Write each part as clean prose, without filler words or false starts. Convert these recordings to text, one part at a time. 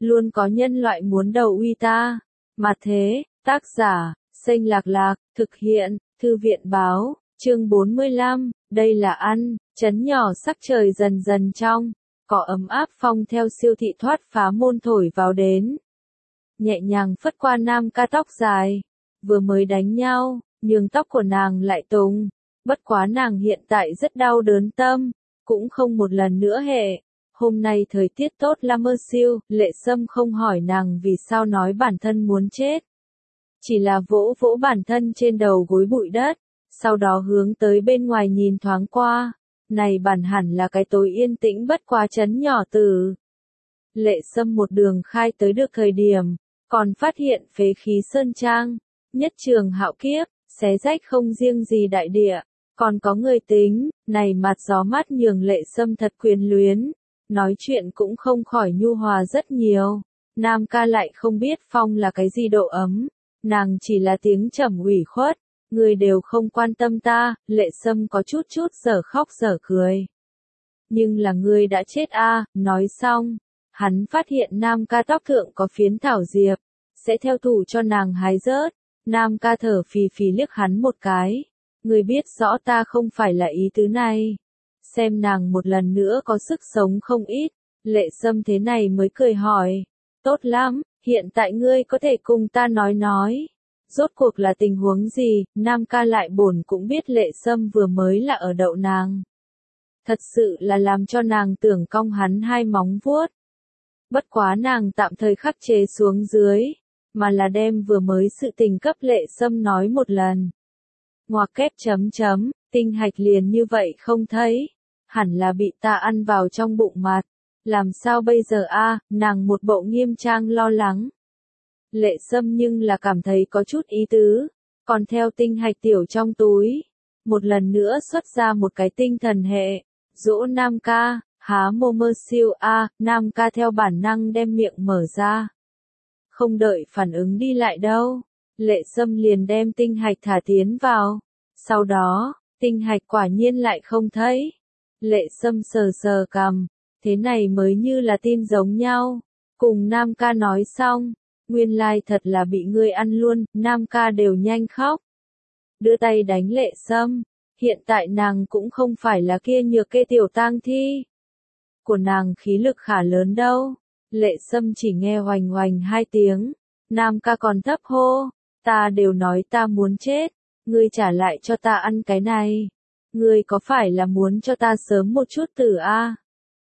luôn có nhân loại muốn đầu uy ta. Mà thế, tác giả, Xanh Lạc Lạc, thực hiện, Thư viện báo, chương 45, đây là ăn, trấn nhỏ sắc trời dần dần trong, có ấm áp phong theo siêu thị thoát phá môn thổi vào đến. Nhẹ nhàng phất qua Nam Ca tóc dài, vừa mới đánh nhau, nhưng tóc của nàng lại tùng, bất quá nàng hiện tại rất đau đớn tâm, cũng không một lần nữa hệ. Hôm nay thời tiết tốt lắm ơ siêu, Lệ Sâm không hỏi nàng vì sao nói bản thân muốn chết. Chỉ là vỗ vỗ bản thân trên đầu gối bụi đất, sau đó hướng tới bên ngoài nhìn thoáng qua. Này bản hẳn là cái tối yên tĩnh bất quá trấn nhỏ tử. Lệ Sâm một đường khai tới được thời điểm, còn phát hiện phế khí sơn trang, nhất trường hạo kiếp, xé rách không riêng gì đại địa, còn có người tính, này mặt gió mát nhường Lệ Sâm thật quyền luyến, nói chuyện cũng không khỏi nhu hòa rất nhiều. Nam Ca lại không biết phong là cái gì độ ấm, nàng chỉ là tiếng trầm ủy khuất, người đều không quan tâm ta. Lệ Sâm có chút dở khóc dở cười. Nhưng là ngươi đã chết a. Nói xong, hắn phát hiện Nam Ca tóc thượng có phiến thảo diệp, sẽ theo thủ cho nàng hái rớt. Nam Ca thở phì phì liếc hắn một cái, ngươi biết rõ ta không phải là ý tứ này. Xem nàng một lần nữa có sức sống không ít. Lệ Sâm thế này mới cười hỏi, tốt lắm, hiện tại ngươi có thể cùng ta nói. Rốt cuộc là tình huống gì? Nam Ca lại bổn cũng biết Lệ Sâm vừa mới là ở đậu nàng. Thật sự là làm cho nàng tưởng cong hắn hai móng vuốt. Bất quá nàng tạm thời khắc chế xuống dưới, mà là đem vừa mới sự tình cấp Lệ Sâm nói một lần. Ngoặc kép chấm, tinh hạch liền như vậy không thấy, hẳn là bị ta ăn vào trong bụng mặt. Làm sao bây giờ a? Nàng một bộ nghiêm trang lo lắng. Lệ Sâm nhưng là cảm thấy có chút ý tứ, còn theo tinh hạch tiểu trong túi, một lần nữa xuất ra một cái tinh thần hệ, dỗ Nam Ca, há mô mơ siêu a. Nam Ca theo bản năng đem miệng mở ra. Không đợi phản ứng đi lại đâu, Lệ Sâm liền đem tinh hạch thả tiến vào, sau đó, tinh hạch quả nhiên lại không thấy. Lệ Sâm sờ cằm, thế này mới như là tin giống nhau, cùng Nam Ca nói xong. Nguyên lai thật là bị ngươi ăn luôn. Nam Ca đều nhanh khóc. Đưa tay đánh Lệ Sâm. Hiện tại nàng cũng không phải là kia nhược kê tiểu tang thi. Của nàng khí lực khá lớn đâu. Lệ Sâm chỉ nghe hoành hoành hai tiếng. Nam Ca còn thấp hô. Ta đều nói ta muốn chết. Ngươi trả lại cho ta ăn cái này. Ngươi có phải là muốn cho ta sớm một chút tử a?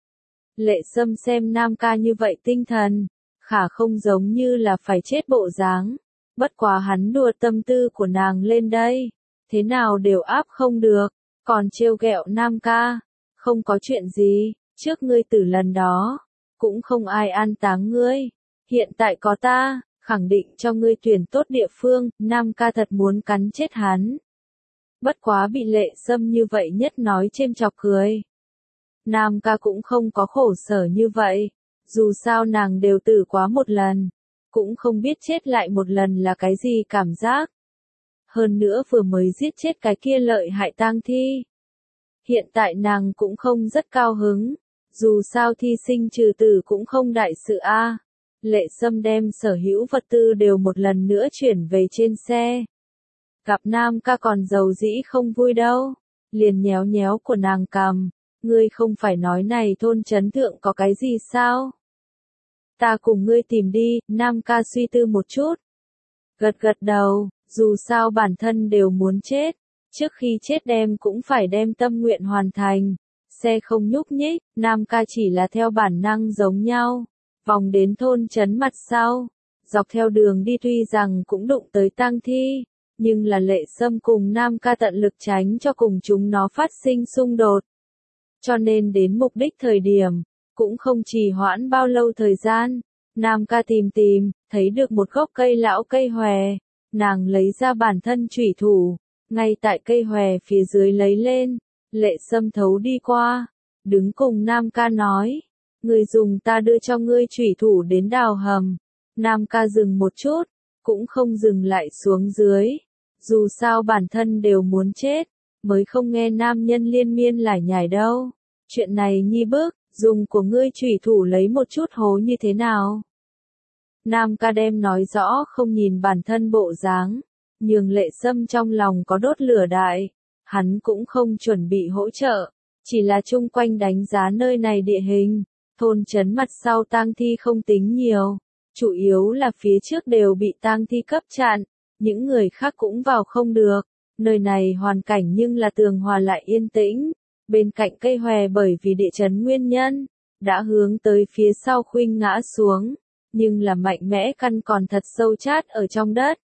Lệ Sâm xem Nam Ca như vậy tinh thần. Khả không giống như là phải chết bộ dáng. Bất quá hắn đùa tâm tư của nàng lên đây. Thế nào đều áp không được. Còn trêu ghẹo Nam Ca. Không có chuyện gì. Trước ngươi tử lần đó. Cũng không ai an táng ngươi. Hiện tại có ta. Khẳng định cho ngươi tuyển tốt địa phương. Nam Ca thật muốn cắn chết hắn. Bất quá bị Lệ Sâm như vậy nhất nói chêm chọc cười. Nam Ca cũng không có khổ sở như vậy. Dù sao nàng đều tử quá một lần, cũng không biết chết lại một lần là cái gì cảm giác. Hơn nữa vừa mới giết chết cái kia lợi hại tang thi. Hiện tại nàng cũng không rất cao hứng, dù sao thi sinh trừ tử cũng không đại sự a. Lệ Sâm đem sở hữu vật tư đều một lần nữa chuyển về trên xe. Gặp Nam Ca còn giàu dĩ không vui đâu, liền nhéo nhéo của nàng cằm, ngươi không phải nói này thôn trấn thượng có cái gì sao? Ta cùng ngươi tìm đi. Nam Ca suy tư một chút. Gật đầu, dù sao bản thân đều muốn chết. Trước khi chết đem cũng phải đem tâm nguyện hoàn thành. Xe không nhúc nhích, Nam Ca chỉ là theo bản năng giống nhau. Vòng đến thôn trấn mặt sau. Dọc theo đường đi tuy rằng cũng đụng tới tang thi. Nhưng là Lệ Sâm cùng Nam Ca tận lực tránh cho cùng chúng nó phát sinh xung đột. Cho nên đến mục đích thời điểm. Cũng không trì hoãn bao lâu thời gian, Nam Ca tìm, thấy được một gốc cây lão cây hòe, nàng lấy ra bản thân chủy thủ, ngay tại cây hòe phía dưới lấy lên, Lệ Sâm thấu đi qua, đứng cùng Nam Ca nói, người dùng ta đưa cho ngươi chủy thủ đến đào hầm. Nam Ca dừng một chút, cũng không dừng lại xuống dưới, dù sao bản thân đều muốn chết, mới không nghe nam nhân liên miên lải nhải đâu, chuyện này nhi bước. Dùng của ngươi chủy thủ lấy một chút hố như thế nào? Nam ca đem nói rõ không nhìn bản thân bộ dáng, nhường Lệ Sâm trong lòng có đốt lửa đại, hắn cũng không chuẩn bị hỗ trợ, chỉ là chung quanh đánh giá nơi này địa hình, thôn trấn mặt sau tang thi không tính nhiều, chủ yếu là phía trước đều bị tang thi cấp chặn, những người khác cũng vào không được, nơi này hoàn cảnh nhưng là tường hòa lại yên tĩnh, bên cạnh cây hòe bởi vì địa chấn nguyên nhân, đã hướng tới phía sau khuynh ngã xuống, nhưng là mạnh mẽ căn còn thật sâu chát ở trong đất.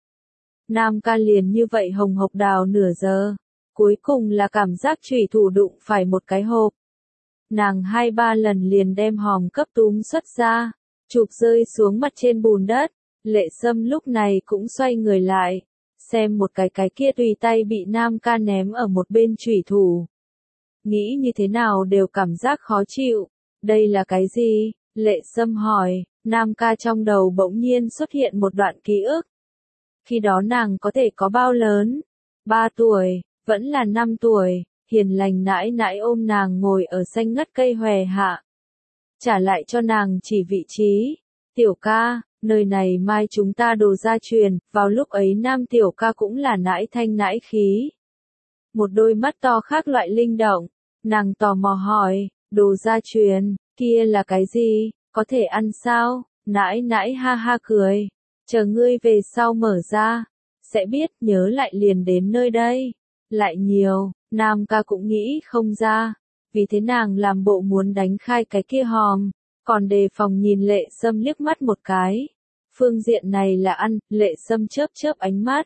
Nam ca liền như vậy hồng hộc đào nửa giờ, cuối cùng là cảm giác chủy thủ đụng phải một cái hộp. Nàng 2-3 lần liền đem hòm cấp túm xuất ra, chụp rơi xuống mặt trên bùn đất, Lệ Sâm lúc này cũng xoay người lại, xem một cái kia tùy tay bị Nam ca ném ở một bên chủy thủ. Nghĩ như thế nào đều cảm giác khó chịu, đây là cái gì? Lệ Sâm hỏi, Nam ca trong đầu bỗng nhiên xuất hiện một đoạn ký ức. Khi đó nàng có thể có bao lớn? 3 tuổi, vẫn là 5 tuổi, hiền lành nãi nãi ôm nàng ngồi ở xanh ngắt cây hòe hạ. Trả lại cho nàng chỉ vị trí. Tiểu ca, nơi này mai chúng ta đồ gia truyền, vào lúc ấy nam tiểu ca cũng là nãi thanh nãi khí. Một đôi mắt to khác loại linh động, nàng tò mò hỏi, đồ gia truyền, kia là cái gì, có thể ăn sao? Nãi nãi ha ha cười, chờ ngươi về sau mở ra, sẽ biết, nhớ lại liền đến nơi đây. Lại nhiều, Nam ca cũng nghĩ không ra, vì thế nàng làm bộ muốn đánh khai cái kia hòm, còn đề phòng nhìn Lệ Sâm liếc mắt một cái. Phương diện này là ăn, Lệ Sâm chớp chớp ánh mắt.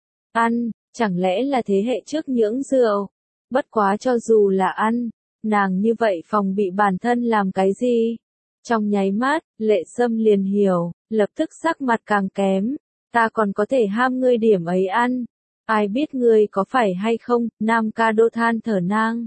Ăn, chẳng lẽ là thế hệ trước nhưỡng rượu? Bất quá cho dù là ăn, nàng như vậy phòng bị bản thân làm cái gì? Trong nháy mắt, Lệ Sâm liền hiểu, lập tức sắc mặt càng kém. Ta còn có thể ham ngươi điểm ấy ăn. Ai biết ngươi có phải hay không? Nam ca đô than thở nang.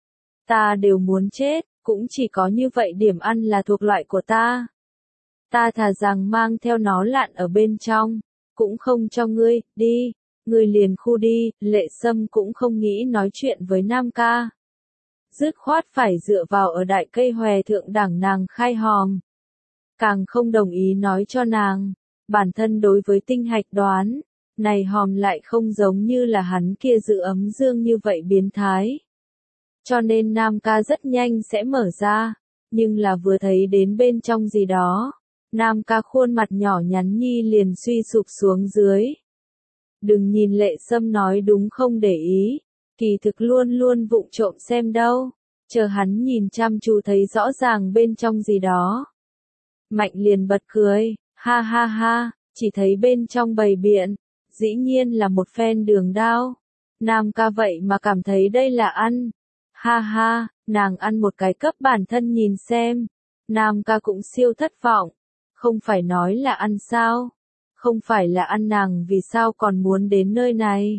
Ta đều muốn chết, cũng chỉ có như vậy điểm ăn là thuộc loại của ta. Ta thà rằng mang theo nó lạn ở bên trong, cũng không cho ngươi, đi, ngươi liền khu đi. Lệ Sâm cũng không nghĩ nói chuyện với Nam ca. Dứt khoát phải dựa vào ở đại cây hòe thượng đẳng nàng khai hòm. Càng không đồng ý nói cho nàng, bản thân đối với tinh hạch đoán, này hòm lại không giống như là hắn kia giữ ấm dương như vậy biến thái. Cho nên Nam ca rất nhanh sẽ mở ra, nhưng là vừa thấy đến bên trong gì đó, Nam ca khuôn mặt nhỏ nhắn nhi liền suy sụp xuống dưới. Đừng nhìn Lệ Sâm nói đúng không để ý, kỳ thực luôn luôn vụng trộm xem đâu, chờ hắn nhìn chăm chú thấy rõ ràng bên trong gì đó. Mạnh liền bật cười, ha ha ha, chỉ thấy bên trong bày biện, dĩ nhiên là một phen đường đao. Nam ca vậy mà cảm thấy đây là ăn. Ha ha, nàng ăn một cái cấp bản thân nhìn xem. Nam ca cũng siêu thất vọng. Không phải nói là ăn sao? Không phải là ăn nàng vì sao còn muốn đến nơi này?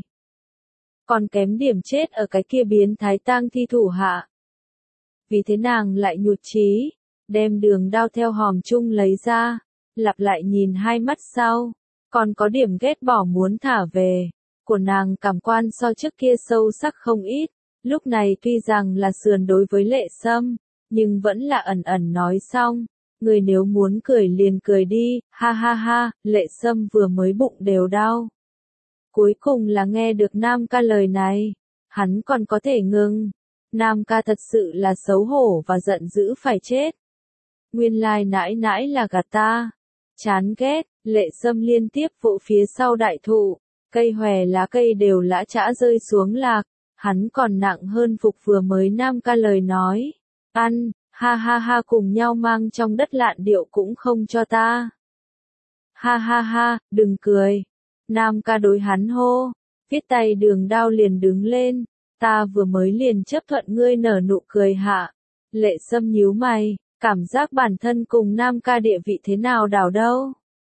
Còn kém điểm chết ở cái kia biến thái tang thi thủ hạ. Vì thế nàng lại nhụt chí, đem đường đao theo hòm chung lấy ra, lặp lại nhìn 2 mắt sau, còn có điểm ghét bỏ muốn thả về. Của nàng cảm quan so trước kia sâu sắc không ít, lúc này tuy rằng là sườn đối với Lệ Sâm, nhưng vẫn là ẩn ẩn nói xong, người nếu muốn cười liền cười đi, ha ha ha. Lệ Sâm vừa mới bụng đều đau. Cuối cùng là nghe được Nam ca lời này, hắn còn có thể ngừng. Nam ca thật sự là xấu hổ và giận dữ phải chết. Nguyên lai nãi nãi là gạt ta. Chán ghét, Lệ Sâm liên tiếp vỗ phía sau đại thụ, cây hòe lá cây đều lã chã rơi xuống lạc, hắn còn nặng hơn phục vừa mới Nam ca lời nói. Ăn, ha ha ha, cùng nhau mang trong đất lạn điệu cũng không cho ta. Ha ha ha, đừng cười. Nam ca đối hắn hô, viết tay đường đao liền đứng lên, ta vừa mới liền chấp thuận ngươi nở nụ cười hạ. Lệ Sâm nhíu mày, cảm giác bản thân cùng Nam ca địa vị thế nào đảo đâu.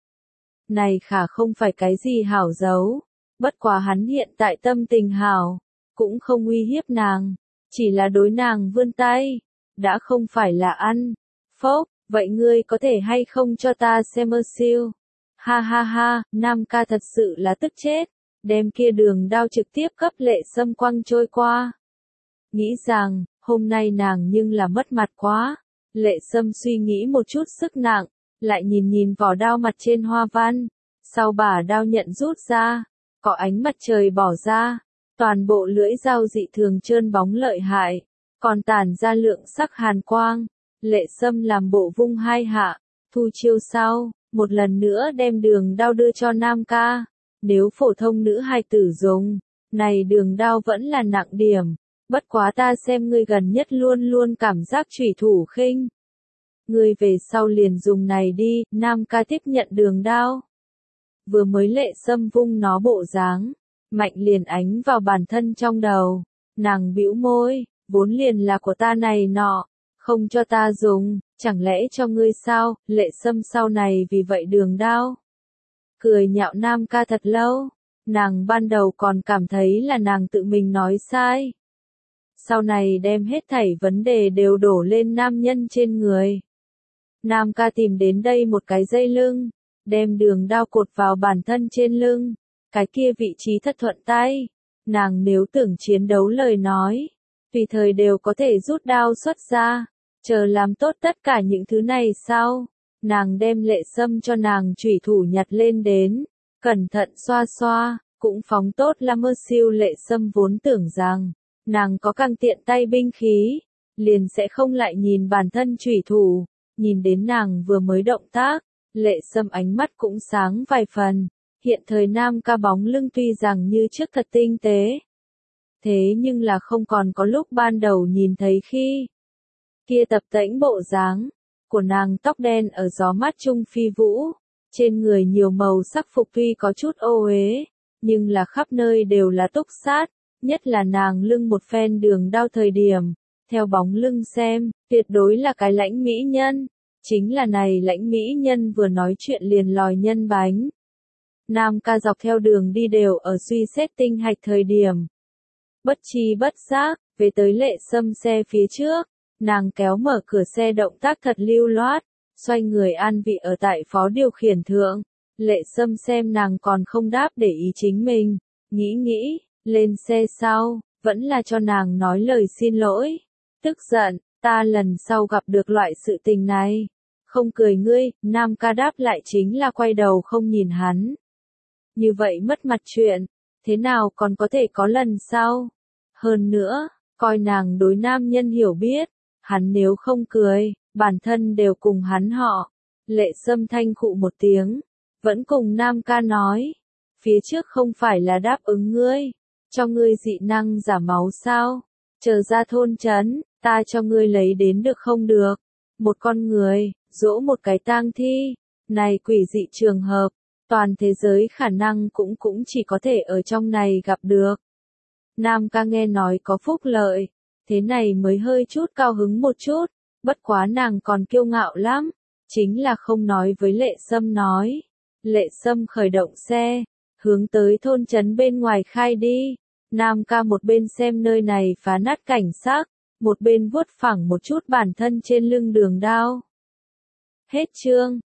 Này khả không phải cái gì hảo giấu, bất quá hắn hiện tại tâm tình hảo, cũng không uy hiếp nàng, chỉ là đối nàng vươn tay, đã không phải là ăn. Phốc, vậy ngươi có thể hay không cho ta xem ơ siêu? Ha ha ha, Nam ca thật sự là tức chết, đem kia đường đao trực tiếp cấp Lệ Sâm quăng trôi qua. Nghĩ rằng, hôm nay nàng nhưng là mất mặt quá. Lệ Sâm suy nghĩ một chút sức nặng, lại nhìn nhìn vỏ đao mặt trên hoa văn, sau bả đao nhận rút ra, có ánh mặt trời bỏ ra, toàn bộ lưỡi dao dị thường trơn bóng lợi hại, còn tản ra lượng sắc hàn quang. Lệ Sâm làm bộ vung hai hạ, thu chiêu sau, một lần nữa đem đường đao đưa cho Nam Ca. Nếu phổ thông nữ hài tử dùng, này đường đao vẫn là nặng điểm, bất quá ta xem ngươi gần nhất luôn luôn cảm giác chủy thủ khinh. Ngươi về sau liền dùng này đi, Nam Ca tiếp nhận đường đao. Vừa mới Lệ Sâm vung nó bộ dáng, mạnh liền ánh vào bản thân trong đầu, nàng bĩu môi, vốn liền là của ta này nọ, không cho ta dùng, chẳng lẽ cho ngươi sao? Lệ Sâm sau này vì vậy đường đao. Cười nhạo Nam Ca thật lâu, nàng ban đầu còn cảm thấy là nàng tự mình nói sai. Sau này đem hết thảy vấn đề đều đổ lên nam nhân trên người. Nam Ca tìm đến đây một cái dây lưng, đem đường đao cột vào bản thân trên lưng, cái kia vị trí thật thuận tay. Nàng nếu tưởng chiến đấu lời nói, tùy thời đều có thể rút đao xuất ra, chờ làm tốt tất cả những thứ này sau. Nàng đem Lệ Sâm cho nàng chủy thủ nhặt lên đến, cẩn thận xoa xoa, cũng phóng tốt là mơ siêu. Lệ Sâm vốn tưởng rằng, nàng có càng tiện tay binh khí, liền sẽ không lại nhìn bản thân chủy thủ, nhìn đến nàng vừa mới động tác, Lệ Sâm ánh mắt cũng sáng vài phần. Hiện thời Nam Ca bóng lưng tuy rằng như trước thật tinh tế, thế nhưng là không còn có lúc ban đầu nhìn thấy khi kia tập tễnh bộ dáng của nàng. Tóc đen ở gió mát trung phi vũ, trên người nhiều màu sắc phục tuy có chút ô uế, nhưng là khắp nơi đều là túc sát, nhất là nàng lưng một phen đường đao thời điểm, theo bóng lưng xem, tuyệt đối là cái lãnh mỹ nhân, chính là này lãnh mỹ nhân vừa nói chuyện liền lòi nhân bánh. Nam Ca dọc theo đường đi đều ở suy xét tinh hạch thời điểm. Bất chi bất giác, về tới Lệ Sâm xe phía trước, nàng kéo mở cửa xe động tác thật lưu loát, xoay người an vị ở tại phó điều khiển thượng. Lệ Sâm xem nàng còn không đáp để ý chính mình, nghĩ, lên xe sau, vẫn là cho nàng nói lời xin lỗi. Tức giận, ta lần sau gặp được loại sự tình này, không cười ngươi. Nam Ca đáp lại chính là quay đầu không nhìn hắn. Như vậy mất mặt chuyện, thế nào còn có thể có lần sau? Hơn nữa, coi nàng đối nam nhân hiểu biết, hắn nếu không cười, bản thân đều cùng hắn họ. Lệ Sâm thanh khụ một tiếng, vẫn cùng Nam Ca nói, phía trước không phải là đáp ứng ngươi, cho ngươi dị năng giả máu sao? Chờ ra thôn trấn, ta cho ngươi lấy đến được không được? Một con người, dỗ một cái tang thi, này quỷ dị trường hợp, toàn thế giới khả năng cũng chỉ có thể ở trong này gặp được. Nam Ca nghe nói có phúc lợi, thế này mới hơi chút cao hứng một chút, bất quá nàng còn kiêu ngạo lắm, chính là không nói với Lệ Sâm nói. Lệ Sâm khởi động xe, hướng tới thôn trấn bên ngoài khai đi. Nam Ca một bên xem nơi này phá nát cảnh sắc, một bên vuốt phẳng một chút bản thân trên lưng đường đao. Hết chương.